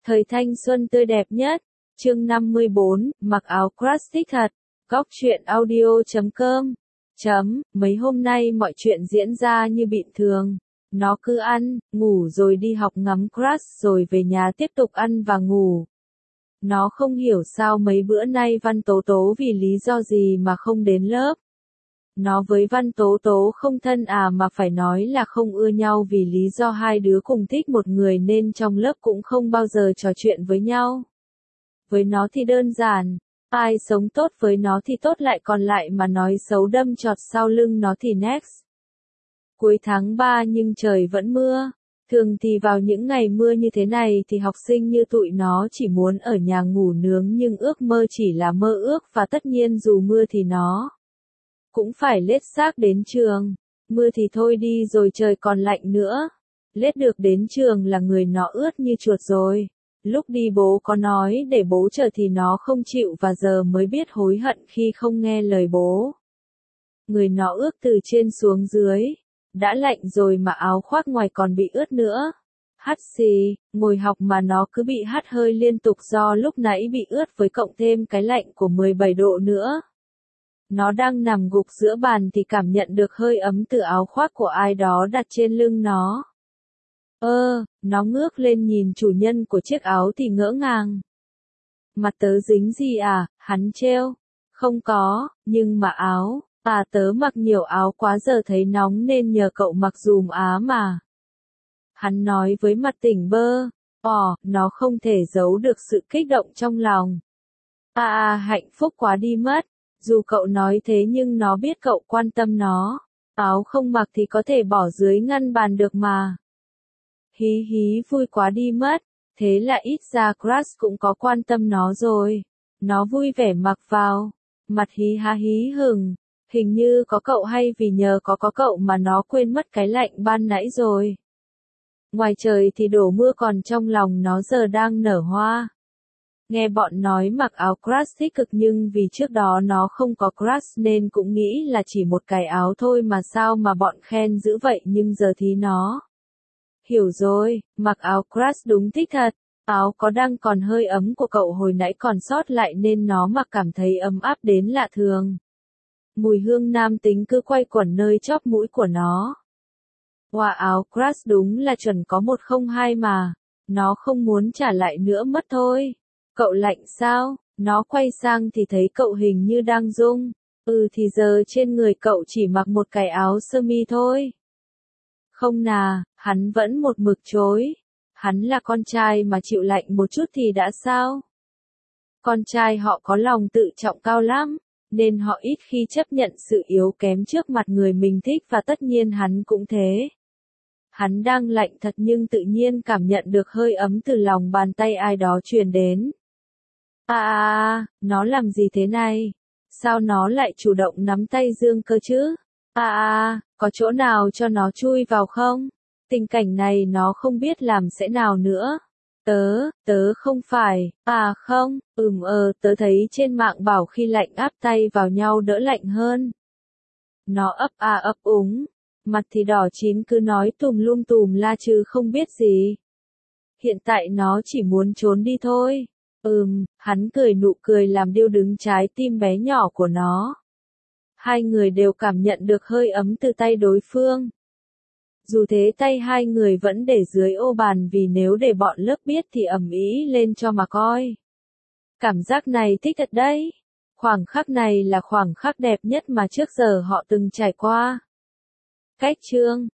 Thời thanh xuân tươi đẹp nhất. Chương 54, mặc áo crush thích thật. Góc truyện audio.com. Mấy hôm nay mọi chuyện diễn ra như bình thường. Nó cứ ăn, ngủ rồi đi học ngắm crush rồi về nhà tiếp tục ăn và ngủ. Nó không hiểu sao mấy bữa nay Văn Tố Tố vì lý do gì mà không đến lớp. Nó với Văn Tố Tố không thân mà phải nói là không ưa nhau vì lý do hai đứa cùng thích một người nên trong lớp cũng không bao giờ trò chuyện với nhau. Với nó thì đơn giản, ai sống tốt với nó thì tốt lại còn lại mà nói xấu đâm chọt sau lưng nó thì next. Cuối tháng 3 nhưng trời vẫn mưa. Thường thì vào những ngày mưa như thế này thì học sinh như tụi nó chỉ muốn ở nhà ngủ nướng nhưng ước mơ chỉ là mơ ước và tất nhiên dù mưa thì nó cũng phải lết xác đến trường. Mưa thì thôi đi rồi trời còn lạnh nữa. Lết được đến trường là người nó ướt như chuột rồi. Lúc đi bố có nói để bố chờ thì nó không chịu và giờ mới biết hối hận khi không nghe lời bố. Người nó ướt từ trên xuống dưới. Đã lạnh rồi mà áo khoác ngoài còn bị ướt nữa. Hắt xì, ngồi học mà nó cứ bị hắt hơi liên tục do lúc nãy bị ướt với cộng thêm cái lạnh của 17 độ nữa. Nó đang nằm gục giữa bàn thì cảm nhận được hơi ấm từ áo khoác của ai đó đặt trên lưng nó. Nó ngước lên nhìn chủ nhân của chiếc áo thì ngỡ ngàng. Mặt tớ dính gì à, hắn trêu. Không có, nhưng mà áo, tớ mặc nhiều áo quá giờ thấy nóng nên nhờ cậu mặc dùm mà. Hắn nói với mặt tỉnh bơ, nó không thể giấu được sự kích động trong lòng. Hạnh phúc quá đi mất. Dù cậu nói thế nhưng nó biết cậu quan tâm nó. Áo không mặc thì có thể bỏ dưới ngăn bàn được mà. Hí hí vui quá đi mất. Thế là ít ra crush cũng có quan tâm nó rồi. Nó vui vẻ mặc vào. Mặt hí há hí hửng. Hình như có cậu hay vì nhờ có cậu mà nó quên mất cái lạnh ban nãy rồi. Ngoài trời thì đổ mưa còn trong lòng nó giờ đang nở hoa. Nghe bọn nói mặc áo crush thích cực nhưng vì trước đó nó không có crush nên cũng nghĩ là chỉ một cái áo thôi mà sao mà bọn khen dữ vậy nhưng giờ thì nó hiểu rồi, mặc áo crush đúng thích thật. Áo có đang còn hơi ấm của cậu hồi nãy còn sót lại nên nó mặc cảm thấy ấm áp đến lạ thường. Mùi hương nam tính cứ quay quẩn nơi chóp mũi của nó. Áo crush đúng là chuẩn có 102 mà. Nó không muốn trả lại nữa mất thôi. Cậu lạnh sao? Nó quay sang thì thấy cậu hình như đang rung. Thì giờ trên người cậu chỉ mặc một cái áo sơ mi thôi. Không hắn vẫn một mực chối. Hắn là con trai mà chịu lạnh một chút thì đã sao? Con trai họ có lòng tự trọng cao lắm, nên họ ít khi chấp nhận sự yếu kém trước mặt người mình thích và tất nhiên hắn cũng thế. Hắn đang lạnh thật nhưng tự nhiên cảm nhận được hơi ấm từ lòng bàn tay ai đó truyền đến. Nó làm gì thế này? Sao nó lại chủ động nắm tay Dương cơ chứ? Có chỗ nào cho nó chui vào không? Tình cảnh này nó không biết làm sẽ nào nữa. Tớ không phải, không, tớ thấy trên mạng bảo khi lạnh áp tay vào nhau đỡ lạnh hơn. Nó ấp úng, mặt thì đỏ chín cứ nói tùm la chứ không biết gì. Hiện tại nó chỉ muốn trốn đi thôi. Hắn cười nụ cười làm điêu đứng trái tim bé nhỏ của nó. Hai người đều cảm nhận được hơi ấm từ tay đối phương. Dù thế tay hai người vẫn để dưới ô bàn vì nếu để bọn lớp biết thì ầm ĩ lên cho mà coi. Cảm giác này thích thật đấy. Khoảng khắc này là khoảng khắc đẹp nhất mà trước giờ họ từng trải qua. Cách chương